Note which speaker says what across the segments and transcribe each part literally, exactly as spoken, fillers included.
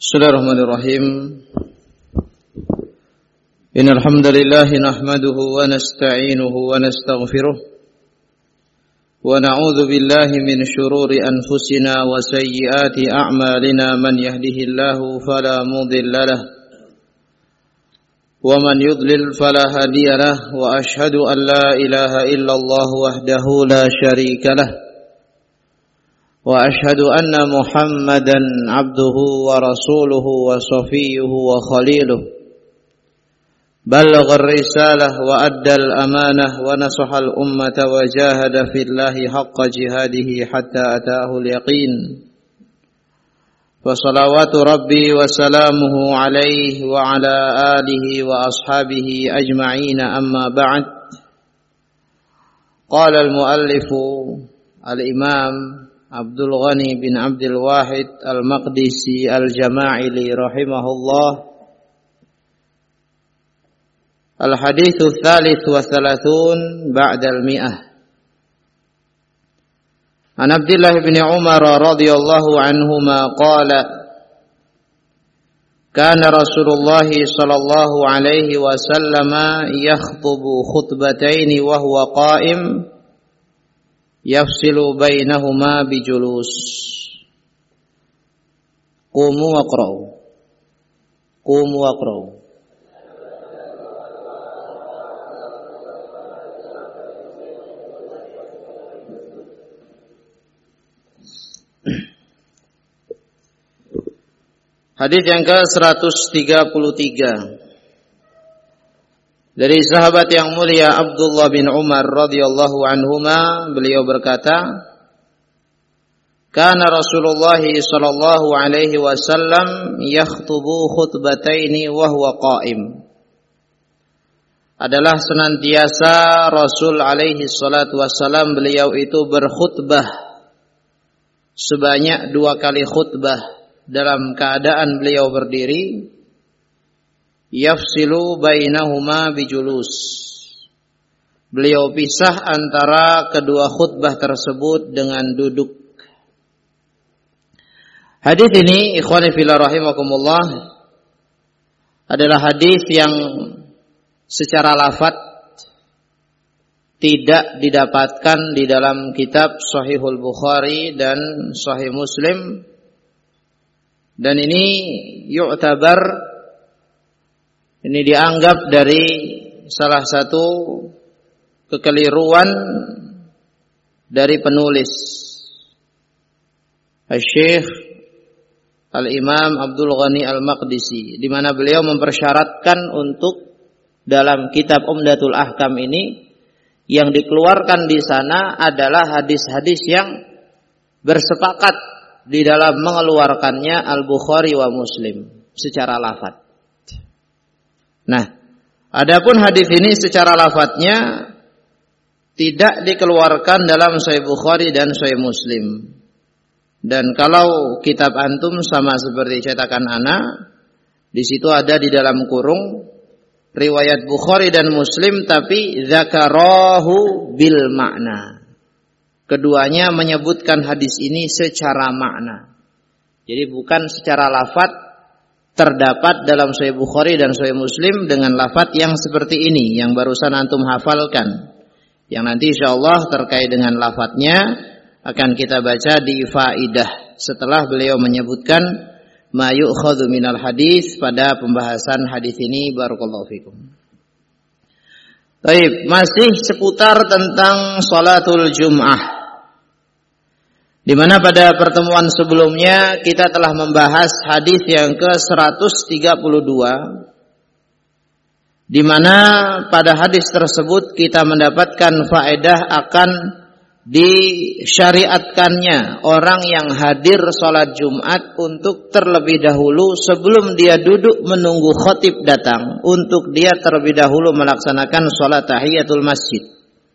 Speaker 1: Bismillahirrahmanirrahim. Innal hamdalillah nahmaduhu wa nasta'inuhu wa nastaghfiruh wa na'udzu billahi min shururi anfusina wa sayyiati a'malina. Man yahdihillahu fala mudilla lahu wa man yudlil fala hadiya lahu wa ashhadu an la ilaha illallah wahdahu la syarika lahu wa ashhadu anna Muhammadan abduhu wa rasuluhu wa safiyuhu wa khaliluhu ballagha ar-risalah wa adda al-amanah wa nasaha al-ummata wa jahada fillahi haqqa jihadihi hatta ataahu al-yaqin. Wa salawatu rabbi wa salamuhu alayhi wa ala alihi wa ashabihi ajma'in, amma ba'd. Qala al-muallifu al-imam Abdul Ghani bin Abdul Wahid Al-Maqdisi Al-Jama'ili rahimahullah. Al-hadithu tsalits wa tsalathun ba'da al-mi'ah. An Abdullah bin Umar radhiyallahu anhuma qala kana Rasulullah sallallahu alaihi wasallam yakhutubu khutbatain wa huwa qa'im yafsilu bainahuma bijulus. Qumu waqra'u. Qumu waqra'u. Hadis yang ke seratus tiga puluh tiga dari sahabat yang mulia Abdullah bin Umar radhiyallahu anhuma, beliau berkata, kana Rasulullah sallallahu alaihi wasallam yakhutubu khutbataini wa huwa qa'im. Adalah senantiasa Rasul alaihi salatu wasallam beliau itu berkhutbah sebanyak dua kali khutbah dalam keadaan beliau berdiri. Yafsilu bainahuma bijulus. Beliau pisah antara kedua khutbah tersebut dengan duduk. Hadis ini ikhwani fillah rahimakumullah adalah hadis yang secara lafaz tidak didapatkan di dalam kitab Sahihul Bukhari dan Sahih Muslim, dan ini yu'tabar, ini dianggap dari salah satu kekeliruan dari penulis Al-Syekh Al-Imam Abdul Ghani Al-Maqdisi, di mana beliau mempersyaratkan untuk dalam kitab Umdatul Ahkam ini yang dikeluarkan di sana adalah hadis-hadis yang bersepakat di dalam mengeluarkannya Al-Bukhari wa Muslim secara lafaz. Nah, adapun hadis ini secara lafadznya tidak dikeluarkan dalam Sahih Bukhari dan Sahih Muslim. Dan kalau kitab antum sama seperti cetakan ana, di situ ada di dalam kurung riwayat Bukhari dan Muslim, tapi dzakarahu bil makna. Keduanya menyebutkan hadis ini secara makna. Jadi bukan secara lafadz terdapat dalam Sahih Bukhari dan Sahih Muslim dengan lafadz yang seperti ini yang barusan antum hafalkan. Yang nanti insyaallah terkait dengan lafadznya akan kita baca di faidah setelah beliau menyebutkan ma yu'khadhu minal hadis pada pembahasan hadis ini. Barakallahu fikum. Baik, masih seputar tentang salatul Jum'ah, di mana pada pertemuan sebelumnya kita telah membahas hadis yang ke seratus tiga puluh dua, di mana pada hadis tersebut kita mendapatkan faedah akan disyariatkannya orang yang hadir salat Jumat untuk terlebih dahulu sebelum dia duduk menunggu khatib datang, untuk dia terlebih dahulu melaksanakan salat tahiyatul masjid.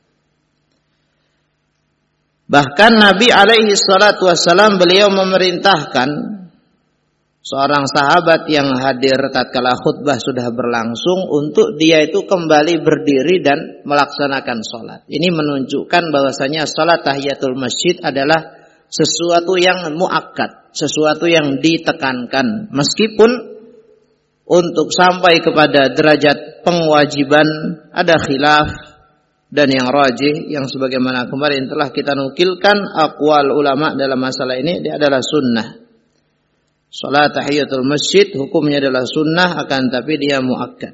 Speaker 1: Bahkan Nabi alaihi salatu wassalam beliau memerintahkan seorang sahabat yang hadir tatkala khutbah sudah berlangsung untuk dia itu kembali berdiri dan melaksanakan salat. Ini menunjukkan bahwasanya salat tahiyatul masjid adalah sesuatu yang muakkad, sesuatu yang ditekankan. Meskipun untuk sampai kepada derajat pengwajiban ada khilaf, dan yang rajih yang sebagaimana kemarin telah kita nukilkan aqwal ulama dalam masalah ini, dia adalah sunnah. Salat tahiyatul masjid hukumnya adalah sunnah, akan tapi dia muakkad.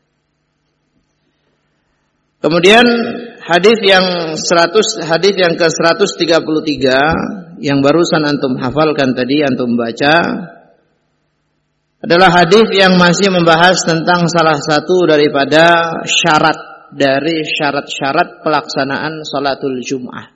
Speaker 1: Kemudian hadis yang seratus hadis yang ke seratus tiga puluh tiga yang barusan antum hafalkan tadi, antum baca, adalah hadis yang masih membahas tentang salah satu daripada syarat dari syarat-syarat pelaksanaan salatul Jum'ah.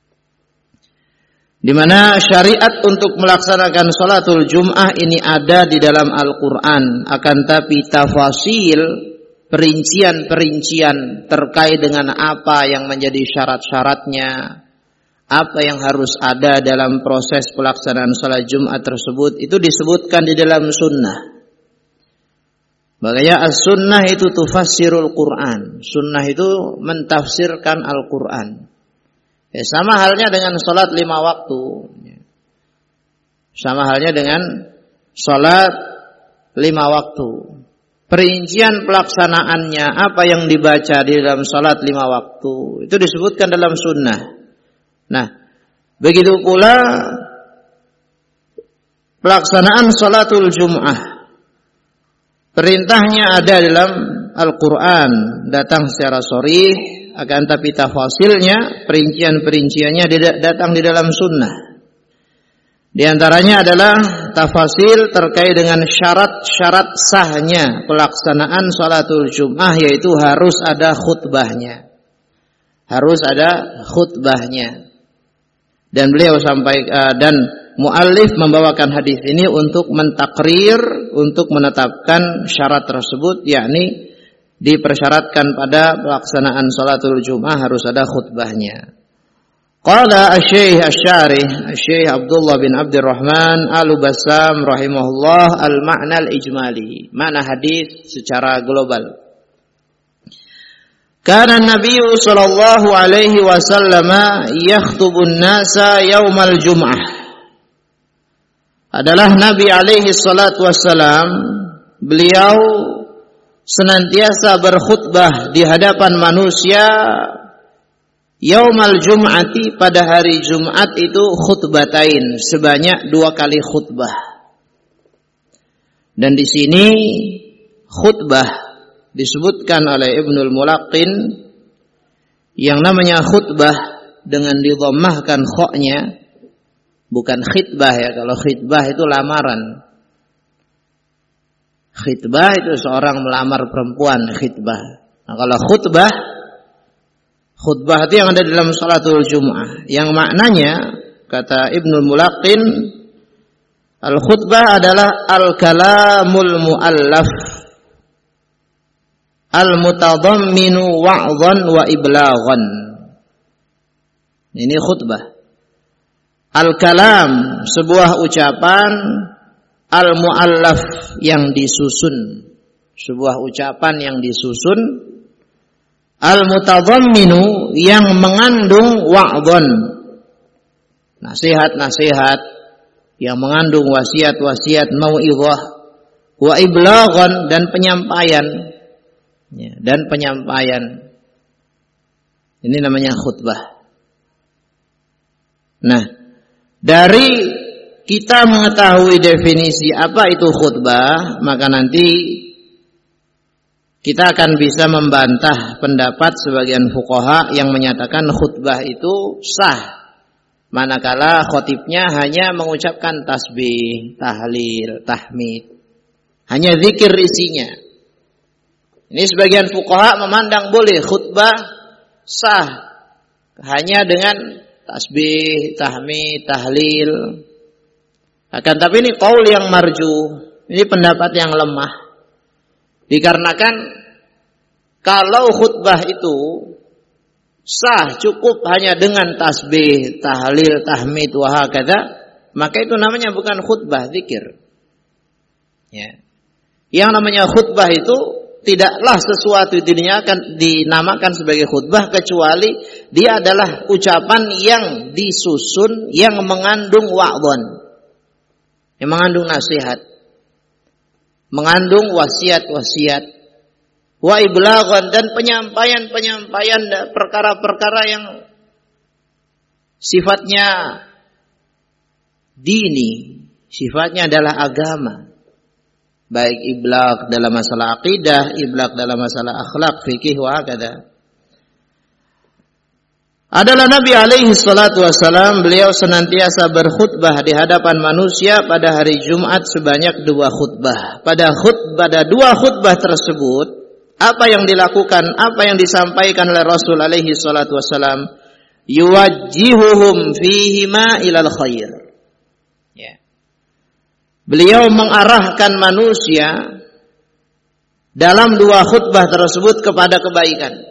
Speaker 1: Di mana syariat untuk melaksanakan salatul Jum'ah ini ada di dalam Al-Qur'an, akan tapi tafasil, perincian-perincian terkait dengan apa yang menjadi syarat-syaratnya, apa yang harus ada dalam proses pelaksanaan salat Jumat tersebut, itu disebutkan di dalam sunnah. Makanya as-sunnah itu tufassirul Quran. Sunnah itu mentafsirkan Al-Quran. Ya, sama halnya dengan salat lima waktu. Sama halnya dengan salat lima waktu. Perincian pelaksanaannya, apa yang dibaca di dalam salat lima waktu, itu disebutkan dalam sunnah. Nah, begitu pula pelaksanaan salatul Jum'ah. Perintahnya ada dalam Al-Quran, datang secara sharih, akan tapi tafasilnya, perincian-perinciannya datang di dalam sunnah. Di antaranya adalah tafasil terkait dengan syarat-syarat sahnya pelaksanaan salatul Jum'ah, yaitu harus ada khutbahnya. Harus ada khutbahnya. Dan beliau sampai uh, dan muallif membawakan hadis ini untuk mentakrir, untuk menetapkan syarat tersebut, yakni dipersyaratkan pada pelaksanaan salatul Jum'ah harus ada khutbahnya. Qala asy-Syaikh asy-Syarih Asy-Syaikh Abdullah bin Abdurrahman Al-Bassam rahimahullah al-ma'na al-ijmali, makna hadis secara global. Kana Nabi sallallahu alaihi wasallam yakhtubun nasa yaumal Jum'ah. Adalah Nabi alaihi salatu wassalam, beliau senantiasa berkhutbah di hadapan manusia yaumal Jum'ati, pada hari Jumat itu khutbatain, sebanyak dua kali khutbah. Dan di sini khutbah disebutkan oleh Ibnul Mulaqqin, yang namanya khutbah dengan didhammahkan kha-nya, bukan khitbah ya. Kalau khitbah itu lamaran. Khitbah itu seorang melamar perempuan, khitbah. Nah, kalau khutbah, khutbah itu yang ada dalam salatul Jum'ah, yang maknanya, kata Ibnul Mulaqqin, al-khutbah adalah al-kalamul mu'allaf al-mutadamminu wa'dhan wa iblaghan. Ini khutbah. Al-kalam, sebuah ucapan, al-mu'allaf, yang disusun, sebuah ucapan yang disusun, al-mutadamminu, yang mengandung wa'dhan, nasihat-nasihat, yang mengandung wasiat-wasiat, mau'izah, wa iblaghan, dan penyampaian. Ya, dan penyampaian. Ini namanya khutbah. Nah, dari kita mengetahui definisi apa itu khutbah, maka nanti kita akan bisa membantah pendapat sebagian fuqaha yang menyatakan khutbah itu sah manakala khatibnya hanya mengucapkan tasbih, tahlil, tahmid, hanya zikir isinya. Ini sebagian fuqaha memandang boleh khutbah sah hanya dengan tasbih, tahmid, tahlil. Akan tapi ini qaul yang marju, ini pendapat yang lemah. Dikarenakan kalau khutbah itu sah cukup hanya dengan tasbih, tahlil, tahmid, wa hakadha, maka itu namanya bukan khutbah, zikir. Ya. Yang namanya khutbah itu tidaklah sesuatu dirinya akan dinamakan sebagai khutbah kecuali dia adalah ucapan yang disusun, yang mengandung wa'dhan. yang mengandung nasihat, mengandung wasiat-wasiat, wa iblaghan, dan penyampaian-penyampaian perkara-perkara yang sifatnya dini, sifatnya adalah agama. Baik iblagh dalam masalah akidah, iblagh dalam masalah akhlak, fikih, wa hakadha. Adalah Nabi alaihi salatu wassalam, beliau senantiasa berkhutbah di hadapan manusia pada hari Jumat sebanyak dua khutbah. Pada khutbah, pada dua khutbah tersebut, apa yang dilakukan, apa yang disampaikan oleh Rasul alaihi salatu wassalam, yuwajjihuhum fihima ilal khair. Ya. Beliau mengarahkan manusia dalam dua khutbah tersebut kepada kebaikan.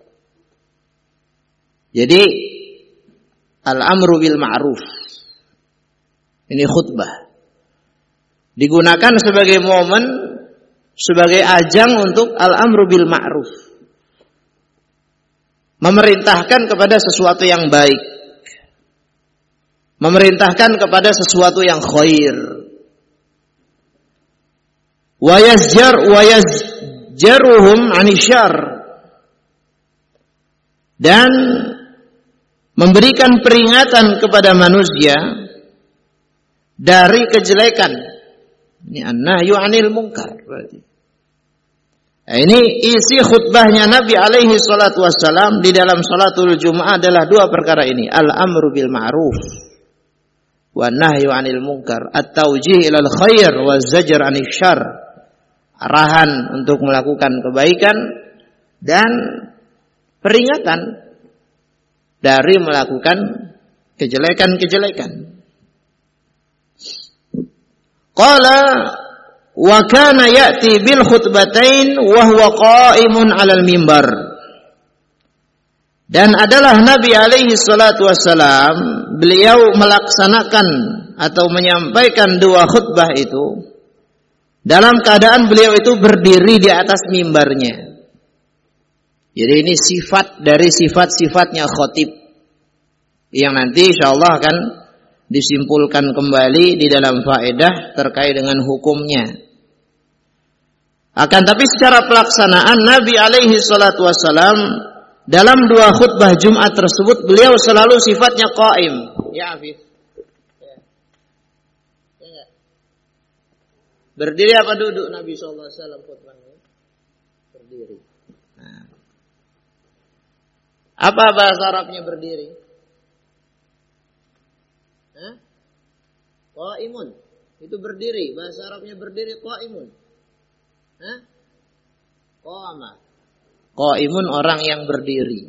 Speaker 1: Jadi al-amru bil ma'ruf, ini khutbah digunakan sebagai momen, sebagai ajang untuk al-amru bil ma'ruf, memerintahkan kepada sesuatu yang baik, memerintahkan kepada sesuatu yang khair, wa yazjar wa yazjaruhum 'anil syarr, dan memberikan peringatan kepada manusia dari kejelekan. Ini an-nahyu 'anil munkar berarti. Nah, ini isi khutbahnya Nabi alaihi salatu wassalam di dalam salatul Jum'ah adalah dua perkara ini, al-amru bil ma'ruf wa nahyu 'anil munkar, at-tawjih ilal khair wa zajr 'anil syarr, arahan untuk melakukan kebaikan dan peringatan dari melakukan kejelekan-kejelekan. Qala wa kana ya'ti bil khutbatain wa huwa qa'imun 'alal mimbar. Dan adalah Nabi alaihi salatu wassalam, beliau melaksanakan atau menyampaikan dua khutbah itu dalam keadaan beliau itu berdiri di atas mimbarnya. Jadi ini sifat dari sifat-sifatnya khatib yang nanti insyaallah akan disimpulkan kembali di dalam faedah terkait dengan hukumnya. Akan tapi secara pelaksanaan Nabi alaihi salatu wassalam dalam dua khutbah Jumat tersebut beliau selalu sifatnya qaim. Ya Afif. Ya. Ya. Berdiri apa duduk Nabi sallallahu alaihi wasallam khutbahnya? Berdiri. Nah. Apa bahasa Arabnya berdiri? Hah? Qaimun. Itu berdiri. Bahasa Arabnya berdiri qaimun. Hah? Qama. Qaimun orang yang berdiri.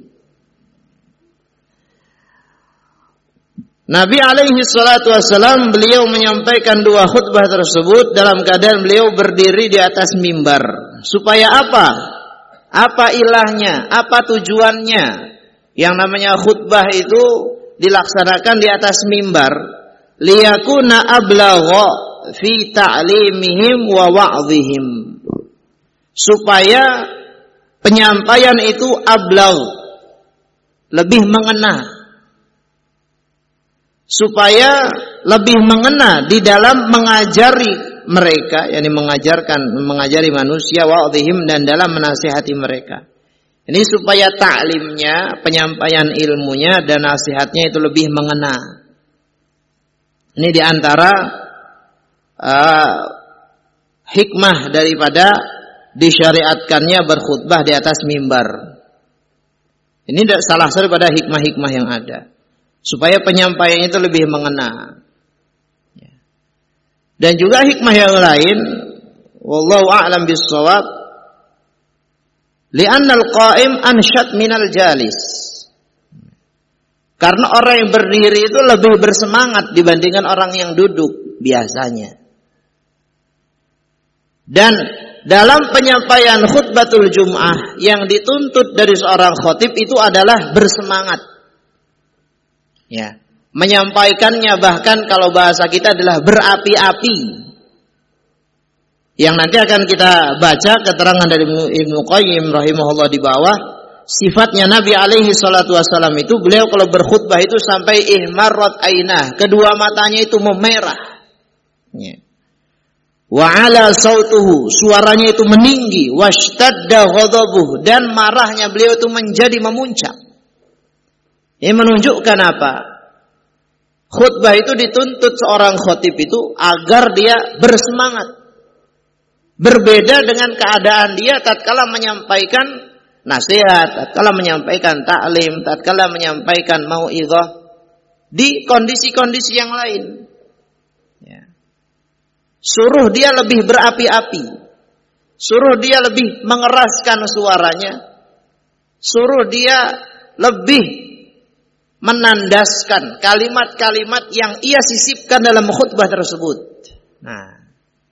Speaker 1: Nabi alaihi salatu wassalam beliau menyampaikan dua khutbah tersebut dalam keadaan beliau berdiri di atas mimbar. Supaya apa? Apa ilahnya? Apa tujuannya? Yang namanya khutbah itu dilaksanakan di atas mimbar, liyakuna ablagha fi ta'limihim wa wa'dhihim, supaya penyampaian itu ablagh, lebih mengena, supaya lebih mengena di dalam mengajari mereka, yakni mengajarkan, mengajari manusia, wa'dhihim, dan dalam menasihati mereka. Ini supaya taklimnya, penyampaian ilmunya dan nasihatnya itu lebih mengena. Ini diantara uh, hikmah daripada disyariatkannya berkhutbah di atas mimbar. Ini salah satu pada hikmah-hikmah yang ada. Supaya penyampaiannya itu lebih mengena. Dan juga hikmah yang lain, wallahu a'lam bis-shawab, li'annal qa'im ansyad minal jalis. Karena orang yang berdiri itu lebih bersemangat dibandingkan orang yang duduk biasanya. Dan dalam penyampaian khutbatul Jum'ah yang dituntut dari seorang khatib itu adalah bersemangat. Ya, menyampaikannya bahkan kalau bahasa kita adalah berapi-api. Yang nanti akan kita baca keterangan dari Ibnu Qayyim rahimahullah di bawah, sifatnya Nabi alaihi salatu wassalam itu beliau kalau berkhutbah itu sampai ihmarrat ainah, kedua matanya itu memerah. Ya. wa 'ala sautuhu, suaranya itu meninggi, washtadda ghadabuhu, dan marahnya beliau itu menjadi memuncak. Ini menunjukkan apa? Khutbah itu dituntut seorang khatib itu agar dia bersemangat. Berbeda dengan keadaan dia tatkala menyampaikan nasihat, tatkala menyampaikan taklim, tatkala menyampaikan mau'izah di kondisi-kondisi yang lain. Ya. Suruh dia lebih berapi-api, suruh dia lebih mengeraskan suaranya, suruh dia lebih menandaskan kalimat-kalimat yang ia sisipkan dalam khutbah tersebut. Nah,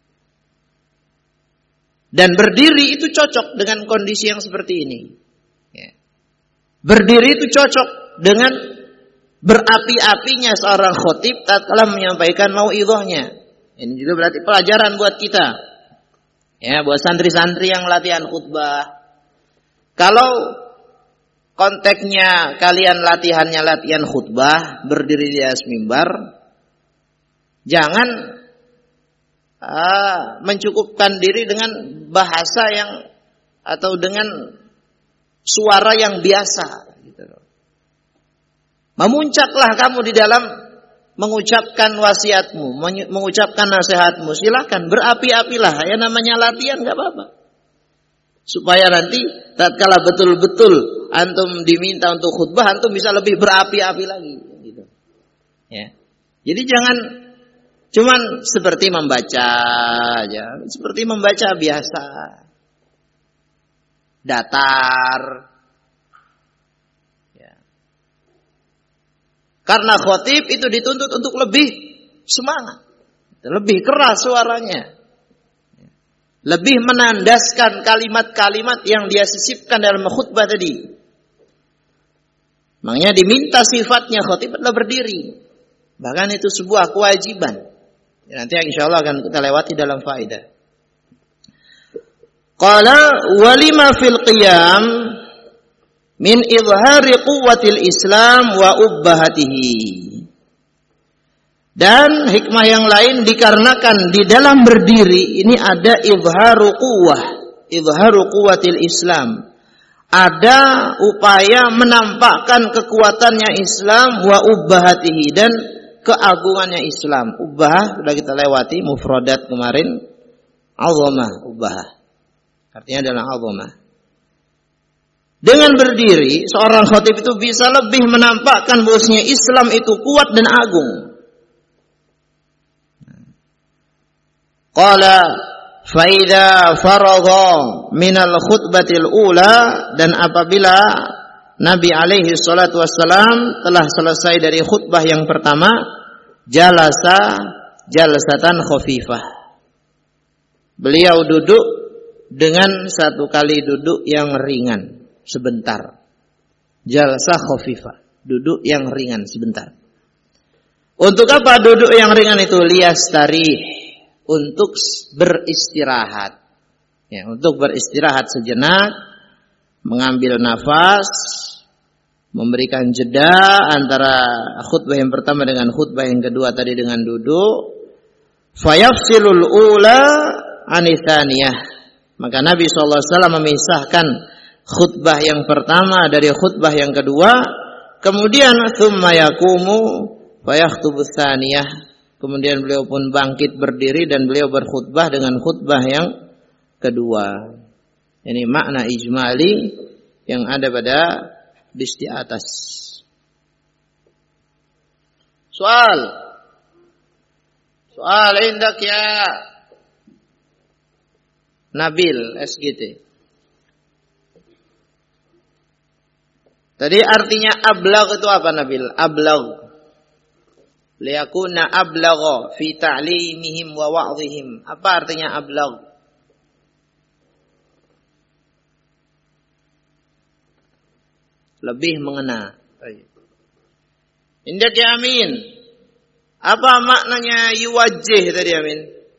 Speaker 1: dan berdiri itu cocok dengan kondisi yang seperti ini. Ya. Berdiri itu cocok dengan berapi-apinya seorang khatib tatkala menyampaikan mau'izahnya. Ini juga berarti pelajaran buat kita. Ya, buat santri-santri yang latihan khutbah. Kalau konteksnya kalian latihannya latihan khutbah, berdiri di atas mimbar, jangan uh, mencukupkan diri dengan bahasa yang atau dengan suara yang biasa. Gitu. Memuncaklah kamu di dalam mengucapkan wasiatmu, mengucapkan nasihatmu. Silakan berapi-apilah, ya namanya latihan, nggak apa-apa. Supaya nanti tatkala betul-betul antum diminta untuk khutbah, antum bisa lebih berapi-api lagi, gitu. Ya. Jadi jangan cuman seperti membaca aja, seperti membaca biasa, datar. Ya. Karena khatib itu dituntut untuk lebih semangat, lebih keras suaranya, lebih menandaskan kalimat-kalimat yang dia sisipkan dalam khutbah tadi. Makanya diminta sifatnya khatib adalah berdiri. Bahkan itu sebuah kewajiban. Nanti insyaallah akan kita lewati dalam faedah. Qala walima fil qiyam min izhari quwwatil Islam wa ubbahatihi. Dan hikmah yang lain dikarenakan di dalam berdiri ini ada izharu quwwah, izharu quwwatil Islam. Ada upaya menampakkan kekuatannya Islam wa ubbahatihi, dan keagungannya Islam. Ubbah sudah kita lewati mufradat kemarin. Azamah, ubbah. Artinya adalah azamah. Dengan berdiri seorang khatib itu bisa lebih menampakkan bahwasanya Islam itu kuat dan agung. Qala faida faragha minal khutbatil ula, dan apabila Nabi alaihi salatu wassalam telah selesai dari khutbah yang pertama, jalasa jalsatan khafifah. Beliau duduk dengan satu kali duduk yang ringan sebentar. Jalsah khafifah, duduk yang ringan sebentar. Untuk apa duduk yang ringan itu? Liyastarih, untuk beristirahat, ya, untuk beristirahat sejenak, mengambil nafas, memberikan jeda antara khutbah yang pertama dengan khutbah yang kedua tadi dengan duduk. Fayafsilul ula anithaniyah, maka Nabi shallallahu alaihi wasallam memisahkan khutbah yang pertama dari khutbah yang kedua. Kemudian tsumma yaqumu fayakhtubu tsaniyah. Kemudian beliau pun bangkit berdiri dan beliau berkhutbah dengan khutbah yang kedua. Ini makna ijmali yang ada pada hadis di atas. Soal. Soal indak ya Nabil S G T. Tadi artinya ablagh itu apa Nabil? Ablagh. Liyakuna ablagha fi ta'limihim wa wa'dhihim. Apa artinya ablagh? Lebih mengena. Indak ya Amin. Apa maknanya yuwajjih tadi Amin?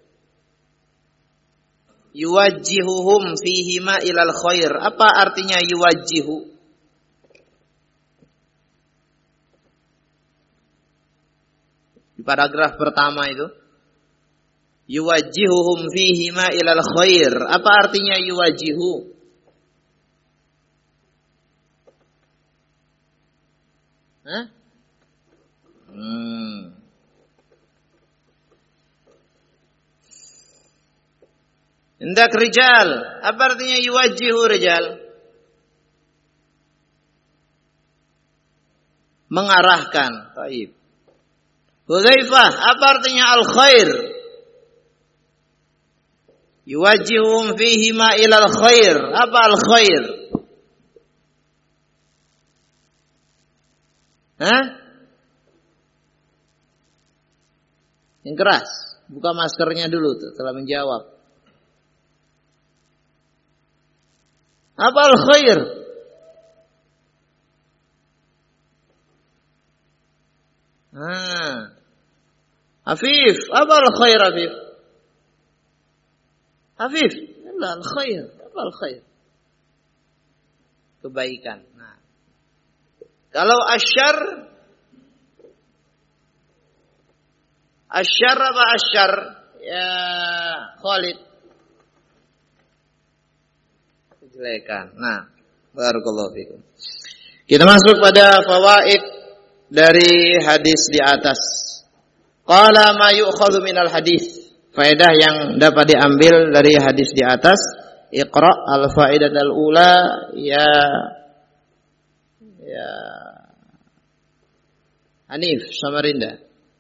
Speaker 1: Yuwajjihuhum fihima ilal khair. Apa artinya yuwajjihu? Di paragraf pertama itu, yuwajjihuhum fihi ma ilal khair. Apa artinya yuwajjihu? Hah? Hmm. Hendak rijal. Apa artinya yuwajjihu rijal? Mengarahkan. Baik. Hudzaifah, apa artinya al-khair? Yuwajjihuhum fihi ma ilal khair. Apa al-khair? Hah? Yang keras. Buka maskernya dulu tuh setelah menjawab. Apa al-khair? Ah. Afif, apa al-khair Afif? Afif, Allah al-khair, apa al-khair? Kebaikan. Nah. Kalau asyar, asyar apa asyar? Ya, Khalid. Kejelekan. Nah, barakallahu fikum. Kita masuk pada fawaid dari hadis di atas. Qala ma yu'khadhu minal hadis. Faedah yang dapat diambil dari hadis di atas. Iqra al-faidat al-ula ya ya Hanif Samarinda.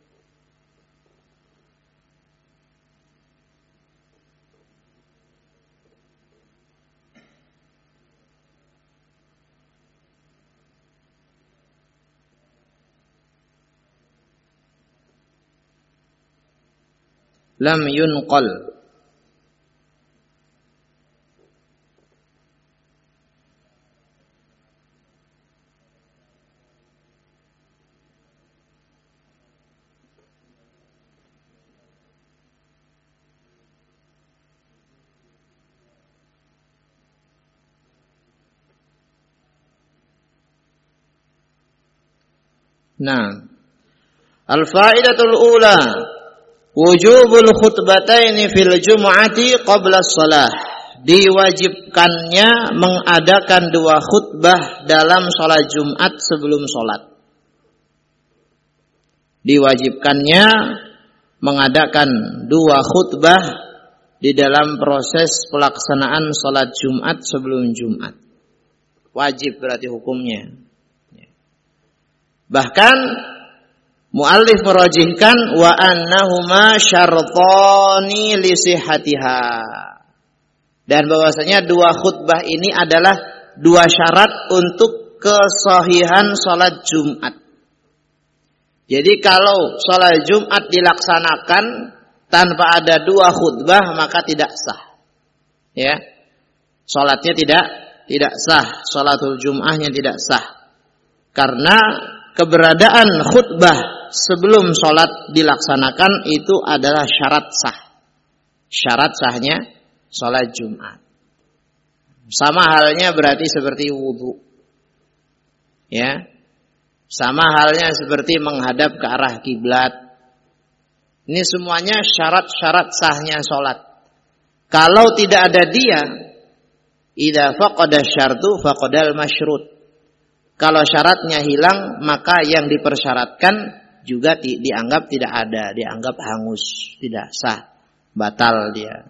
Speaker 1: Lam yunqal. Nah, al-faidatul ula wujubul khutbataini fil jum'ati qabla shalah. Diwajibkannya mengadakan dua khutbah dalam salat Jumat sebelum salat. Diwajibkannya mengadakan dua khutbah di dalam proses pelaksanaan salat Jumat sebelum Jumat. Wajib berarti hukumnya. Bahkan muallif merajihkan wa annahuma syartani li sihhatiha. Dan bahwasanya dua khutbah ini adalah dua syarat untuk kesahihan salat Jumat. Jadi kalau salat Jumat dilaksanakan tanpa ada dua khutbah maka tidak sah. Ya. Salatnya tidak tidak sah, salatul Jum'ahnya tidak sah. Karena keberadaan khutbah sebelum sholat dilaksanakan itu adalah syarat sah. Syarat sahnya sholat Jumat. Sama halnya berarti seperti wudu. Ya. Sama halnya seperti menghadap ke arah kiblat. Ini semuanya syarat-syarat sahnya sholat. Kalau tidak ada dia, idza faqada syartu faqadal masyrut. Kalau syaratnya hilang, maka yang dipersyaratkan juga di, dianggap tidak ada, dianggap hangus, tidak sah, batal dia.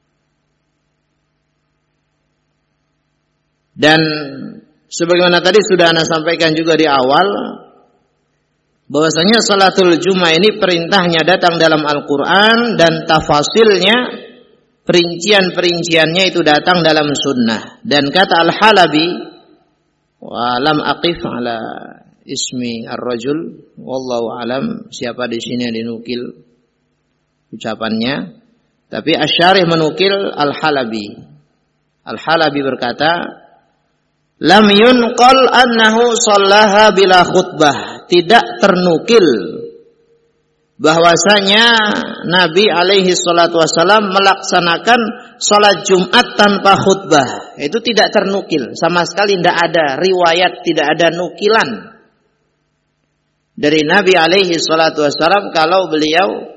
Speaker 1: Dan sebagaimana tadi sudah Anda sampaikan juga di awal, bahwasanya salatul Jumat ini perintahnya datang dalam Al-Quran dan tafasilnya, perincian-perinciannya itu datang dalam sunnah. Dan kata Al-Halabi, wa lam aqif ala ismi ar-rajul wallahu alam, siapa di sini yang dinukil ucapannya, tapi Asy-Syarih menukil Al-Halabi. Al-Halabi berkata, lam yunqal annahu shallaha bila khutbah. Tidak ternukil bahwasanya Nabi alaihi salatu wasallam melaksanakan salat Jumat tanpa khutbah. Itu tidak ternukil, sama sekali tidak ada riwayat, tidak ada nukilan dari Nabi alaihi salatu wasallam kalau beliau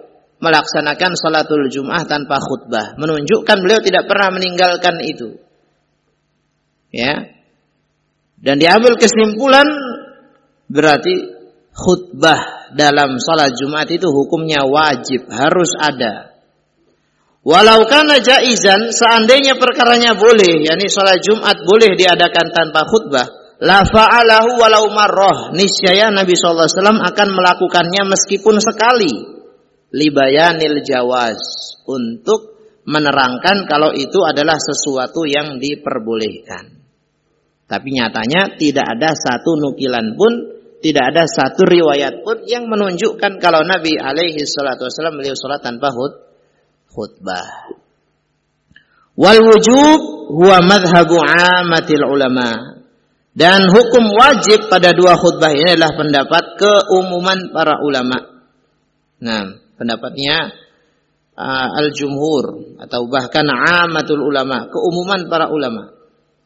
Speaker 1: melaksanakan salatul Jum'ah tanpa khutbah, menunjukkan beliau tidak pernah meninggalkan itu. Ya. Dan diambil kesimpulan berarti khutbah dalam salat Jumat itu hukumnya wajib, harus ada. Walau kana jaizan, seandainya perkaranya boleh, yakni salat Jumat boleh diadakan tanpa khutbah, la fa'alahu walau marrah, niscaya Nabi sallallahu alaihi wasallam akan melakukannya meskipun sekali, libayanil jawaz, untuk menerangkan kalau itu adalah sesuatu yang diperbolehkan. Tapi nyatanya tidak ada satu nukilan pun, tidak ada satu riwayat pun yang menunjukkan kalau Nabi alaihi salatu wasallam beliau salat tanpa khutbah. Wal wujub huwa madhhabu 'ammatil ulama. Dan hukum wajib pada dua khutbah ini adalah pendapat keumuman para ulama. Nah, pendapatnya uh, al-jumhur atau bahkan 'ammatul ulama, keumuman para ulama.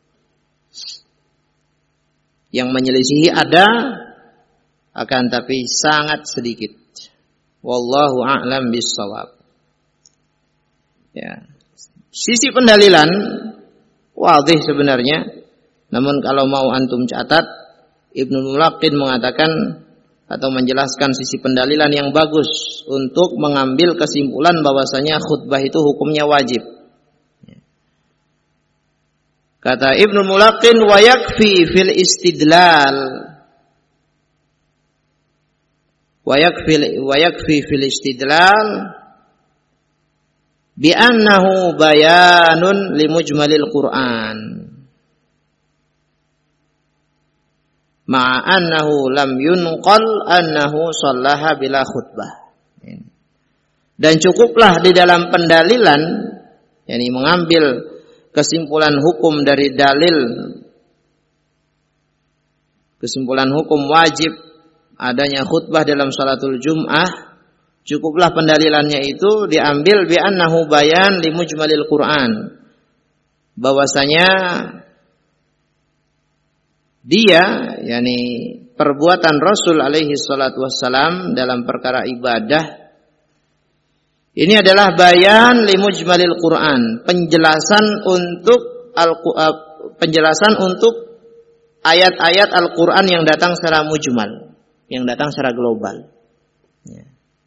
Speaker 1: Yang menyelisihi ada, akan tapi sangat sedikit. Wallahu a'lam bissawab. Ya. Sisi pendalilan wadih sebenarnya. Namun kalau mau antum catat, Ibnu Mulaqin mengatakan atau menjelaskan sisi pendalilan yang bagus untuk mengambil kesimpulan bahwasanya khutbah itu hukumnya wajib. Kata Ibnu Mulaqin, wa yakfi fil istidlal wa yakfi wa yakfi fil istidlal bi annahu bayanun li mujmalil Qur'an ma'a annahu lam yunqal annahu shallaha bila khutbah. Dan cukuplah di dalam pendalilan, yakni mengambil kesimpulan hukum dari dalil, kesimpulan hukum wajib adanya khutbah dalam salatul Jum'ah, cukuplah pendalilannya itu diambil bi annahu bayan li mujmalil Qur'an, bahwasanya dia, yakni perbuatan Rasul alaihi salatu wassalam dalam perkara ibadah ini adalah bayan li mujmalil Qur'an, penjelasan untuk al penjelasan untuk ayat-ayat Al-Qur'an yang datang secara mujmal, yang datang secara global. Ya.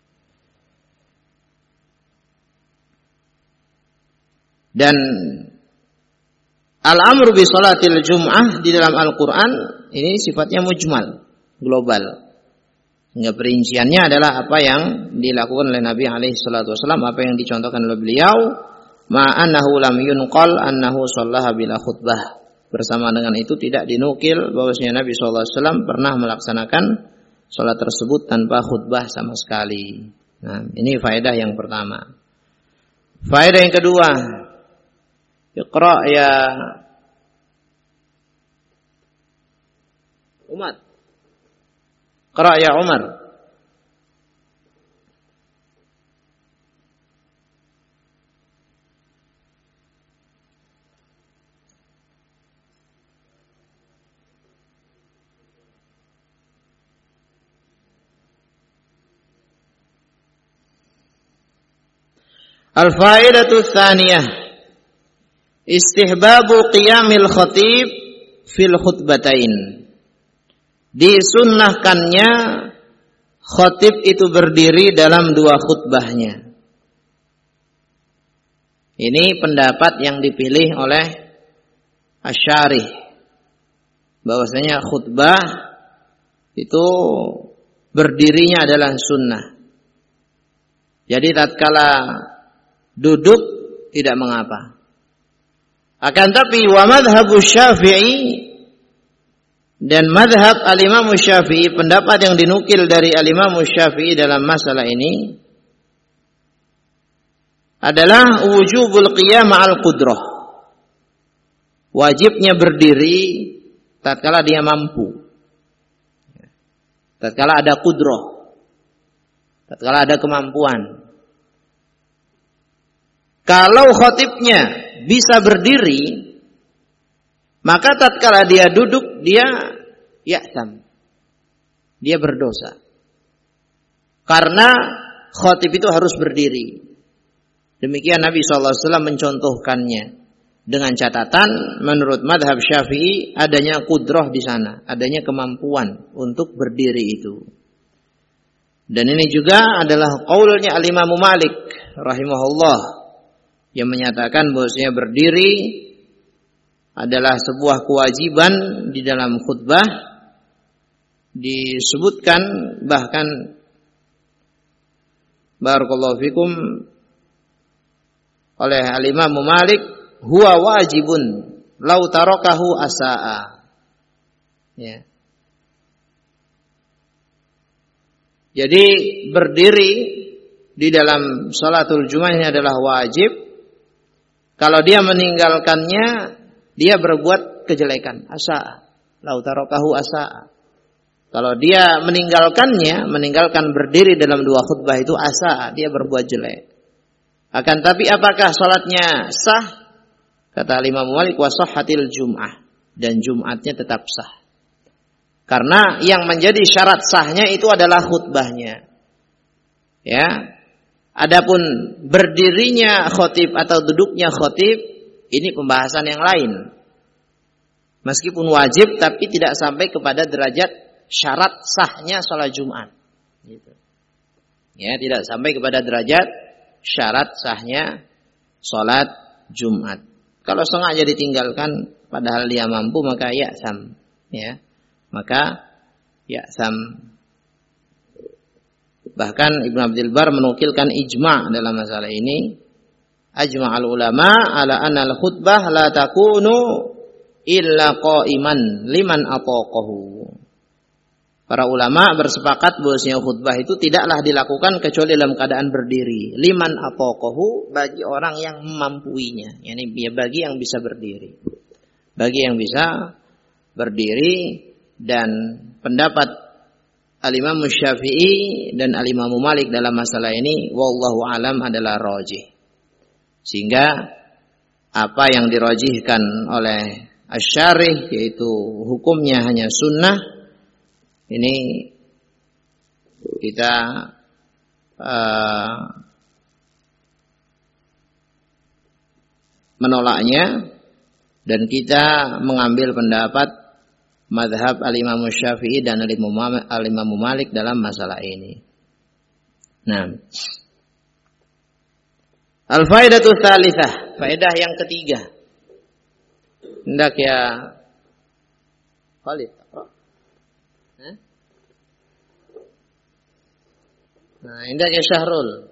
Speaker 1: Dan al-amru bi salatil Jum'ah di dalam Al-Qur'an ini sifatnya mujmal, global. Sehingga perinciannya adalah apa yang dilakukan oleh Nabi alaihi salatu wasallam, apa yang dicontohkan oleh beliau, ma'annahu lam yunqal annahu shallaha bila khutbah. Bersama dengan itu tidak dinukil bahwasanya Nabi sallallahu alaihi wasallam pernah melaksanakan salat tersebut tanpa khutbah sama sekali. Nah, ini faedah yang pertama. Faedah yang kedua, Iqra ya Umar. Qra ya Umar. Al-faidatu tsaniyah, istihbabu qiyamil khatib fil khutbatain. Disunnahkannya khatib itu berdiri dalam dua khutbahnya. Ini pendapat yang dipilih oleh Asy-Syarih, bahwasanya khutbah itu berdirinya adalah sunnah. Jadi tatkala duduk tidak mengapa. Akan tapi wa madhhabu Syafi'i, dan madhab al-Imam Syafi'i, pendapat yang dinukil dari al-Imam Syafi'i dalam masalah ini adalah wujubul qiyam ma'al qudrah. Wajibnya berdiri tatkala dia mampu. Tatkala ada qudrah. Tatkala ada kemampuan. Kalau khatibnya bisa berdiri, maka tatkala dia duduk dia ya'tam. Dia berdosa. Karena khatib itu harus berdiri. Demikian Nabi shallallahu alaihi wasallam mencontohkannya. Dengan catatan menurut madhab Syafi'i adanya kudrah di sana, adanya kemampuan untuk berdiri itu. Dan ini juga adalah qaulnya Al-Imam Malik rahimahullah yang menyatakan bahwasanya berdiri adalah sebuah kewajiban di dalam khutbah. Disebutkan bahkan barakallahu fikum oleh Al-Imam Malik, huwa wajibun lau tarakahu asaa. Ya. Jadi berdiri di dalam salatul Jumat ini adalah wajib. Kalau dia meninggalkannya, dia berbuat kejelekan. Asaa. Lau tarakahu asaa. Kalau dia meninggalkannya, meninggalkan berdiri dalam dua khutbah itu asaa, dia berbuat jelek. Akan tapi apakah salatnya sah? Kata Imam Malik, wa sahhatil jum'ah, dan Jumatnya tetap sah. Karena yang menjadi syarat sahnya itu adalah khutbahnya. Ya. Adapun berdirinya khatib atau duduknya khatib, ini pembahasan yang lain. Meskipun wajib tapi tidak sampai kepada derajat syarat sahnya salat Jumat. Gitu. Ya, tidak sampai kepada derajat syarat sahnya salat Jumat. Kalau sengaja ditinggalkan padahal dia mampu, maka ya'sam, ya. Maka ya'sam. Bahkan Ibnu Abdul Bar menukilkan ijma' dalam masalah ini. Ajma'al ulama ala anna al-khutbah la takunu illa qa'iman liman ataqahu. Para ulama bersepakat bahwasanya khutbah itu tidaklah dilakukan kecuali dalam keadaan berdiri. Liman ataqahu, bagi orang yang memampuinya. Yani bagi yang bisa berdiri. Bagi yang bisa berdiri, dan pendapat Al-Imam Syafi'i dan Al-Imam Malik dalam masalah ini wallahu alam adalah rajih. Sehingga apa yang dirajihkan oleh Asy-Syarih yaitu hukumnya hanya sunnah, ini kita uh, menolaknya, dan kita mengambil pendapat mazhab Al-Imam Syafi'i dan Al-Imam Malik dalam masalah ini. Nah, al-faidatu tsalitsah, faedah yang ketiga. Hendak ya Khalid. Nah, hendak ya Syahrul.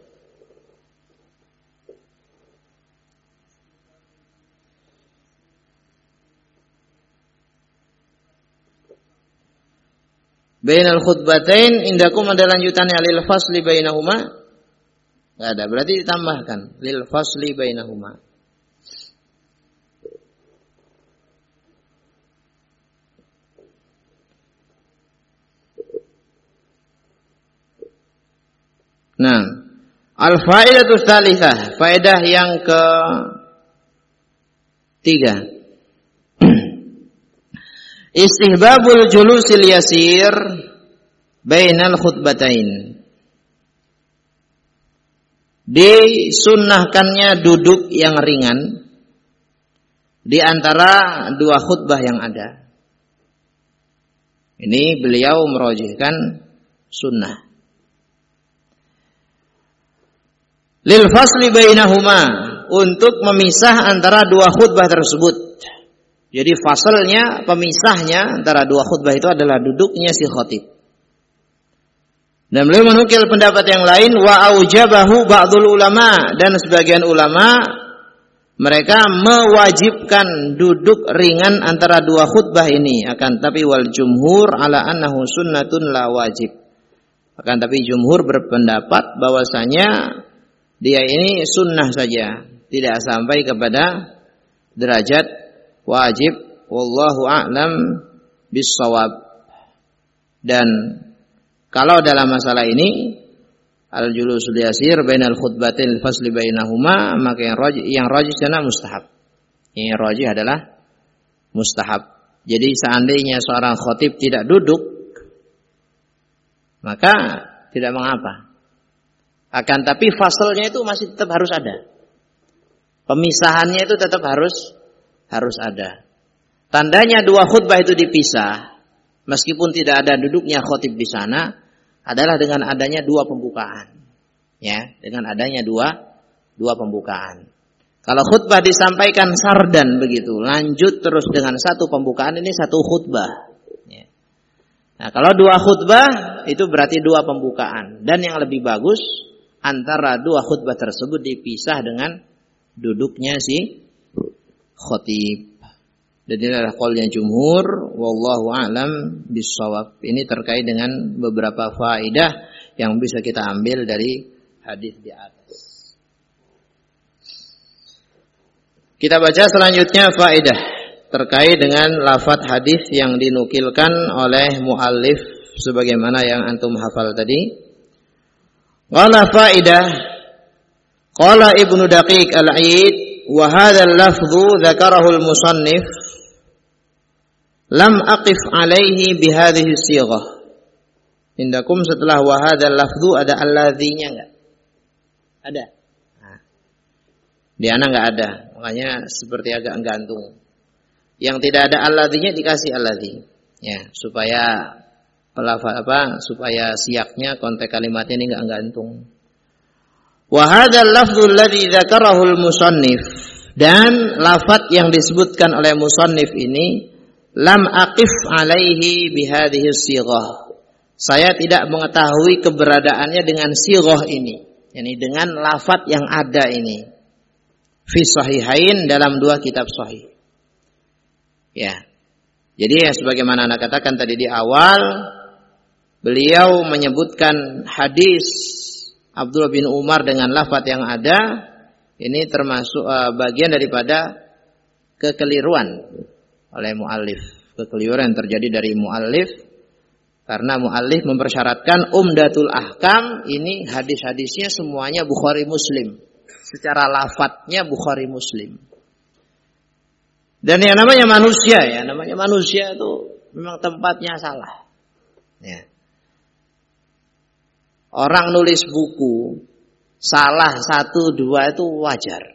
Speaker 1: Bainal khutbatain indakum ada lanjutannya lil fasli bainahuma? Enggak ada, berarti ditambahkan lil fasli bainahuma. Nah, al-faidatu tsalitsah, faedah yang ke tiga. Istihbabul julusil yasir bainal khutbatain. Disunnahkannya duduk yang ringan di antara dua khutbah yang ada. Ini beliau merajihkan sunnah. Lil fasli bainahuma, untuk memisah antara dua khutbah tersebut. Jadi fasalnya, pemisahnya antara dua khutbah itu adalah duduknya si khatib. Dan beliau menukil pendapat yang lain, wa aujabahu ba'dul ulama, dan sebagian ulama mereka mewajibkan duduk ringan antara dua khutbah ini. Akan tapi wal jumhur ala annahu sunnatun la wajib. Akan tapi jumhur berpendapat bahwasanya dia ini sunnah saja, tidak sampai kepada derajat wajib. Wallahu a'lam bis-shawab. Dan kalau dalam masalah ini al-julusul yasir bainal khutbatil fasli bainahuma, maka yang rajih yang rajih sana mustahab. Yang rajih adalah mustahab. Jadi seandainya seorang khatib tidak duduk, maka tidak mengapa. Akan tapi fasalnya itu masih tetap harus ada. Pemisahannya itu tetap harus harus ada. Tandanya dua khutbah itu dipisah, meskipun tidak ada duduknya khatib di sana, adalah dengan adanya dua pembukaan. Ya, dengan adanya dua dua pembukaan. Kalau khutbah disampaikan sardan begitu, lanjut terus dengan satu pembukaan, ini satu khutbah. Ya. Nah, kalau dua khutbah itu berarti dua pembukaan. Dan yang lebih bagus antara dua khutbah tersebut dipisah dengan duduknya si khatib. Dan ini adalah qaulnya jumhur, wallahu a'lam bissawab. Ini terkait dengan beberapa faedah yang bisa kita ambil dari hadis di atas. Kita baca selanjutnya faedah terkait dengan lafaz hadis yang dinukilkan oleh muallif sebagaimana yang antum hafal tadi. Qala faedah, qala Ibnu Daqiq Al-Aid, wa hadha al-lafdhu dzakarahu al-musannif lam aqif alaihi bihadhihi sighah. Indakum setelah wa hadha al-lafdhu ada alladzi-nya enggak? Ada. Nah. Di ana enggak ada. Makanya seperti agak gantung. Yang tidak ada alladzi-nya dikasih alladzi. Ya, supaya pelafal apa? Supaya siaknya konteks kalimatnya ini enggak gantung. Wa hadzal lafdzu alladzi dzakarahu al-musannif, dan lafaz yang disebutkan oleh musannif ini lam aqif alaihi bihadhihi sighah. Saya tidak mengetahui keberadaannya dengan sighah ini, yakni dengan lafaz yang ada ini. Fi sahihain, dalam dua kitab sahih. Ya. Jadi ya, sebagaimana Anda katakan tadi di awal, beliau menyebutkan hadis Abdullah bin Umar dengan lafaz yang ada, ini termasuk uh, bagian daripada kekeliruan oleh muallif. Kekeliruan yang terjadi dari muallif karena muallif mempersyaratkan Umdatul Ahkam ini hadis-hadisnya semuanya Bukhari Muslim. Secara lafadznya Bukhari Muslim. Dan yang namanya manusia ya, namanya manusia itu memang tempatnya salah. Ya. Orang nulis buku salah satu dua itu wajar.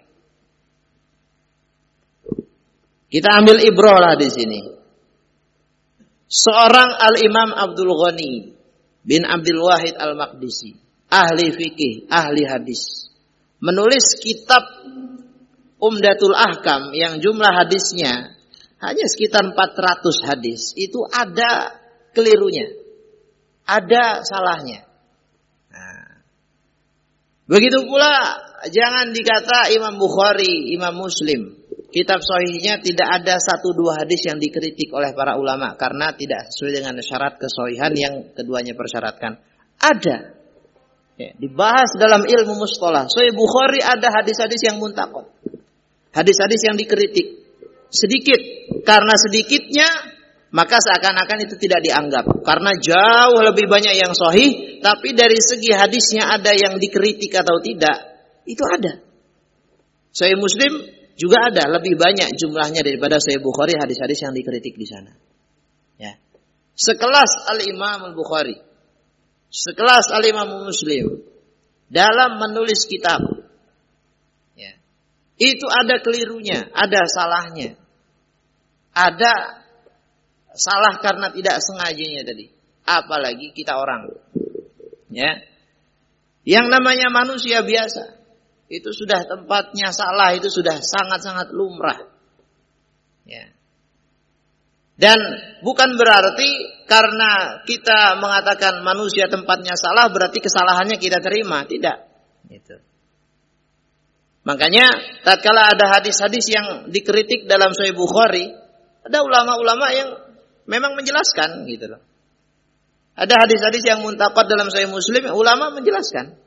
Speaker 1: Kita ambil ibrah lah di sini. Seorang Al-Imam Abdul Ghani bin Abdul Wahid Al-Maqdisi, ahli fikih, ahli hadis, menulis kitab Umdatul Ahkam yang jumlah hadisnya hanya sekitar empat ratus hadis. Itu ada kelirunya, ada salahnya. Nah, begitu pula jangan dikata Imam Bukhari, Imam Muslim, kitab sahihnya tidak ada satu dua hadis yang dikritik oleh para ulama karena tidak sesuai dengan syarat kesahihan yang keduanya persyaratkan. Ada. Ya, dibahas dalam ilmu mustalah. Sahih Bukhari ada hadis-hadis yang muntaqad. Hadis-hadis yang dikritik. Sedikit. Karena sedikitnya, maka seakan-akan itu tidak dianggap. Karena jauh lebih banyak yang sahih, tapi dari segi hadisnya ada yang dikritik atau tidak, itu ada. Sahih Muslim juga ada, lebih banyak jumlahnya daripada Sahih Bukhari hadis-hadis yang dikritik di sana. Ya. Sekelas Al-Imam Al-Bukhari, sekelas Al-Imam Muslim dalam menulis kitab, ya, itu ada kelirunya, ada salahnya, ada salah karena tidak sengajanya tadi. Apalagi kita orang, ya, yang namanya manusia biasa, itu sudah tempatnya salah, itu sudah sangat-sangat lumrah. Ya. Dan bukan berarti karena kita mengatakan manusia tempatnya salah, berarti kesalahannya kita terima. Tidak. Gitu. Makanya, tatkala ada hadis-hadis yang dikritik dalam Sahih Bukhari, ada ulama-ulama yang memang menjelaskan. Gitu loh. Ada hadis-hadis yang muntaqad dalam Sahih Muslim, ulama menjelaskan.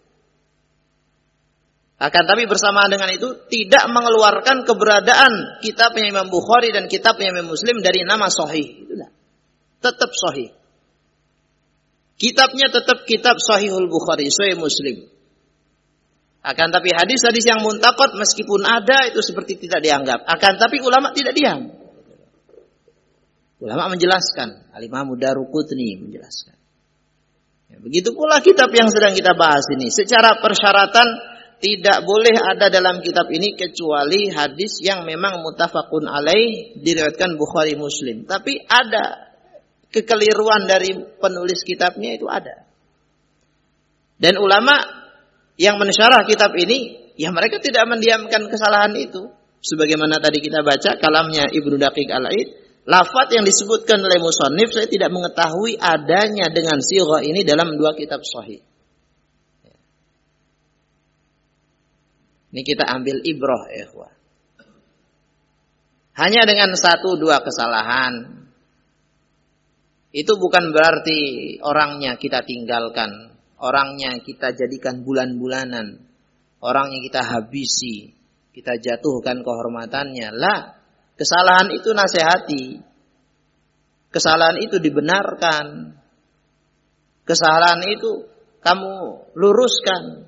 Speaker 1: Akan tapi bersamaan dengan itu tidak mengeluarkan keberadaan kitabnya Imam Bukhari dan kitabnya Imam Muslim dari nama sahih. Itulah. Tetap sahih. Kitabnya tetap kitab Sahihul Bukhari, Sahih Muslim. Akan tapi hadis-hadis yang muntaqad meskipun ada itu seperti tidak dianggap. Akan tapi ulama tidak diam. Ulama menjelaskan. Al-Imam Daruqutni menjelaskan. Begitu pula kitab yang sedang kita bahas ini. Secara persyaratan tidak boleh ada dalam kitab ini kecuali hadis yang memang muttafaqun alaih diriwayatkan Bukhari Muslim. Tapi ada kekeliruan dari penulis kitabnya, itu ada. Dan ulama yang mensyarah kitab ini, ya mereka tidak mendiamkan kesalahan itu. Sebagaimana tadi kita baca kalamnya Ibnu Daqiq Al-Aid, lafaz yang disebutkan oleh musannif saya tidak mengetahui adanya dengan sighah ini dalam dua kitab sahih. Ini kita ambil ibrah, ya ikhwah. Hanya dengan satu dua kesalahan itu bukan berarti orangnya kita tinggalkan, orangnya kita jadikan bulan-bulanan, orangnya kita habisi, kita jatuhkan kehormatannya. Lah, kesalahan itu nasihati. Kesalahan itu dibenarkan. Kesalahan itu kamu luruskan.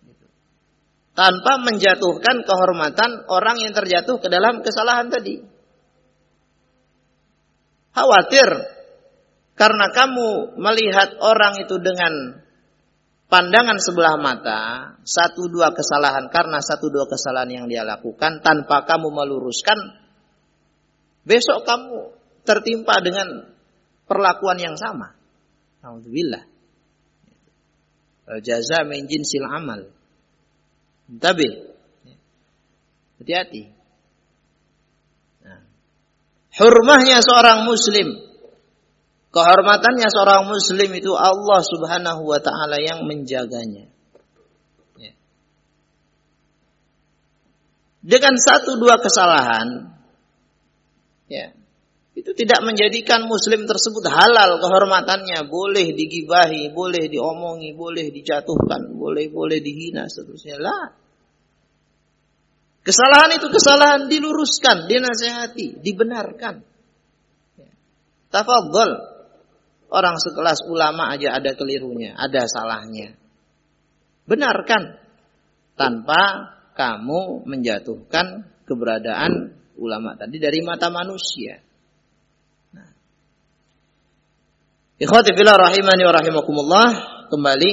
Speaker 1: Tanpa menjatuhkan kehormatan orang yang terjatuh ke dalam kesalahan tadi. Khawatir karena kamu melihat orang itu dengan pandangan sebelah mata, satu dua kesalahan, karena satu dua kesalahan yang dia lakukan tanpa kamu meluruskan, besok kamu tertimpa dengan perlakuan yang sama. Alhamdulillah. Jaza min jinsil amal. Tapi hati-hati. Nah, hurmahnya seorang muslim, kehormatannya seorang muslim itu Allah Subhanahu wa taala yang menjaganya. Ya. Dengan satu dua kesalahan, ya, itu tidak menjadikan muslim tersebut halal kehormatannya, boleh digibahi, boleh diomongi, boleh dijatuhkan, boleh boleh dihina seterusnya. Lah. Kesalahan itu kesalahan diluruskan, dinasihati, dibenarkan. Ya. Tafadhol. Orang sekelas ulama aja ada kelirunya, ada salahnya. Benarkan tanpa kamu menjatuhkan keberadaan ulama tadi dari mata manusia. Nah. Ikhwati fillah rahimani wa rahimakumullah, kembali.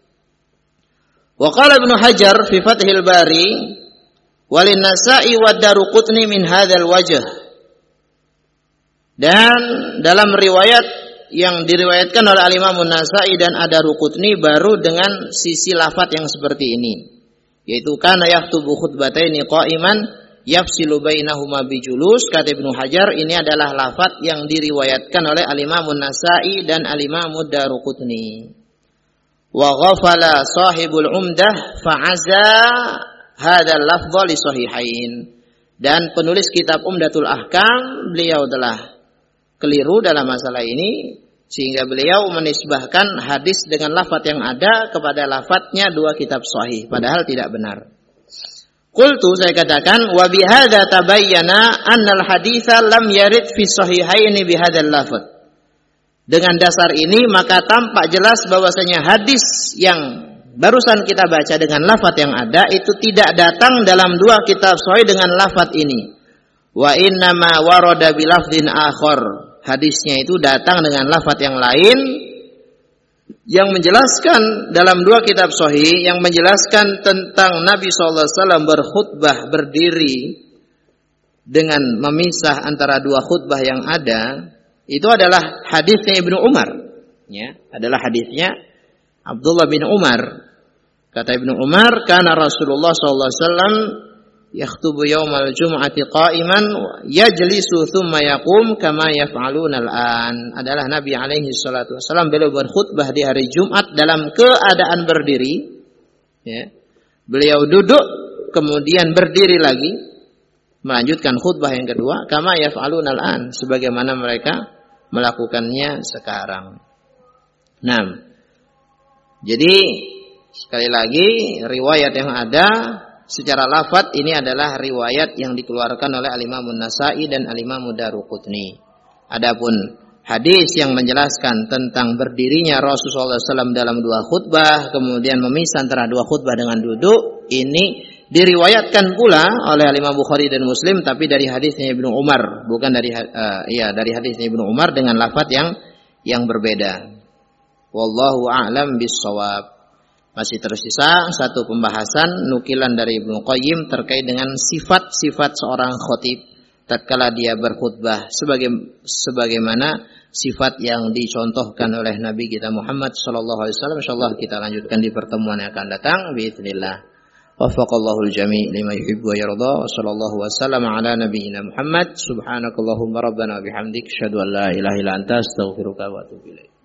Speaker 1: Wa qala Ibnu Hajar fi Fathil Bari walin Nasa'i wa Daruqutni min hadzal wajh. Dan dalam riwayat yang diriwayatkan oleh Al-Imam An-Nasa'i dan Ad-Daruqutni baru dengan sisi lafaz yang seperti ini, yaitu kana yaktubu khutbataini qa'iman yafsilu bainahuma bijulus. Kata Ibnu Hajar, ini adalah lafaz yang diriwayatkan oleh Al-Imam An-Nasa'i dan Al-Imam Ad-Daruqutni. Wa ghafala sahibul umdah fa'aza hadzal lafdh li sahihain. Dan penulis kitab Umdatul Ahkam, beliau telah keliru dalam masalah ini, sehingga beliau menisbahkan hadis dengan lafaz yang ada kepada lafaznya dua kitab sahih, padahal tidak benar. Qultu, saya katakan, wa bihadza tabayyana anna al-haditsa lam yarid fi sahihaini bihadzal lafaz. Dengan dasar ini maka tampak jelas bahwasanya hadis yang barusan kita baca dengan lafaz yang ada itu tidak datang dalam dua kitab sahih dengan lafaz ini. Wa inna ma warada bi lafdhin akhar. Hadisnya itu datang dengan lafaz yang lain yang menjelaskan dalam dua kitab sahih, yang menjelaskan tentang Nabi sallallahu alaihi wasallam berkhutbah berdiri dengan memisah antara dua khutbah yang ada. Itu adalah hadisnya Ibnu Umar, ya, adalah hadisnya Abdullah bin Umar. Kata Ibnu Umar, kana Rasulullah sallallahu alaihi wasallam yakhtubu yaumal jum'ati qa'iman yajlisu thumma yaqum kama yaf'aluna al-an. Adalah Nabi alaihi salatu wasallam beliau berkhutbah di hari Jumat dalam keadaan berdiri, ya. Beliau duduk kemudian berdiri lagi melanjutkan khutbah yang kedua, kama yaf'aluna al-an, sebagaimana mereka melakukannya sekarang. Nah, jadi sekali lagi riwayat yang ada secara lafaz ini adalah riwayat yang dikeluarkan oleh Al-Imam An-Nasa'i dan Al-Imam Ad-Daruqutni. Adapun hadis yang menjelaskan tentang berdirinya Rasulullah sallallahu alaihi wasallam dalam dua khutbah, kemudian memisah antara dua khutbah dengan duduk, ini diriwayatkan pula oleh Imam Bukhari dan Muslim, tapi dari hadisnya Ibnu Umar, bukan dari uh, ya dari hadisnya Ibnu Umar dengan lafaz yang yang berbeda. Wallahu a'lam bissawab. Masih tersisa satu pembahasan nukilan dari Ibnu Qayyim terkait dengan sifat-sifat seorang khatib tatkala dia berkhutbah, sebagai sebagaimana sifat yang dicontohkan oleh Nabi kita Muhammad sallallahu alaihi wasallam. Insyaallah kita lanjutkan di pertemuan yang akan datang باذنillah. Waffaqallahu al-jami' lima yuhibbu wa yarda. Wa sallallahu wasallam ala nabiyyina Muhammad. Subhanakallahumma rabbana bihamdik asyhadu an la ilaha illa anta astaghfiruka wa atubu ilaik.